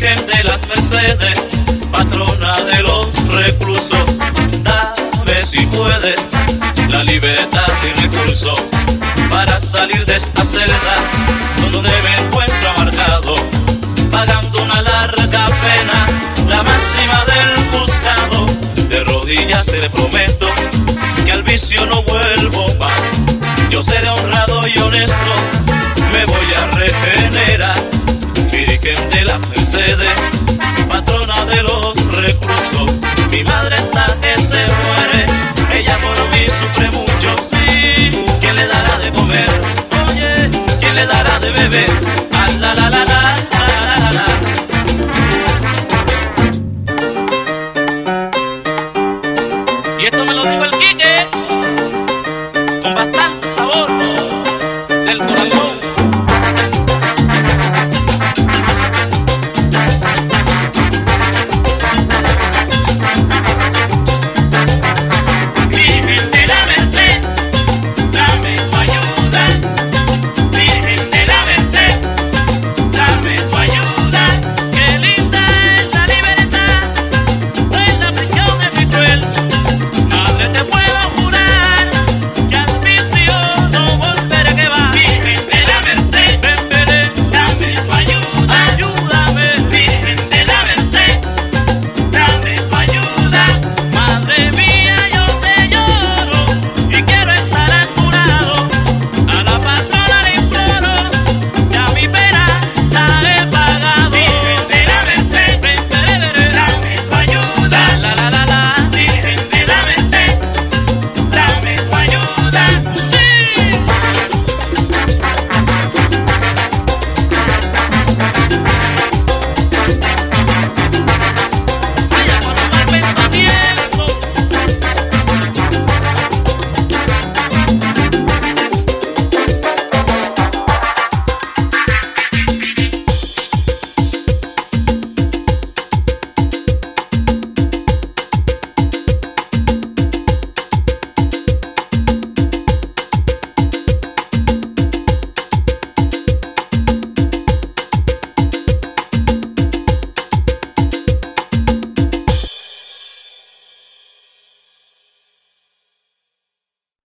Virgen de las Mercedes, patrona de los reclusos, dame si puedes la libertad y recursos para salir de esta celda donde me encuentro amargado, pagando una larga pena, la máxima del juzgado. De rodillas te prometo que al vicio no vuelvo más. Yo seré honrado y honesto, me voy a regenerar. Virgen de las Mercedes, patrona de los reclusos, mi madre está que se muere, ella por mí sufre mucho, sí. ¿Quién le dará de comer? Oye, ¿quién le dará de beber?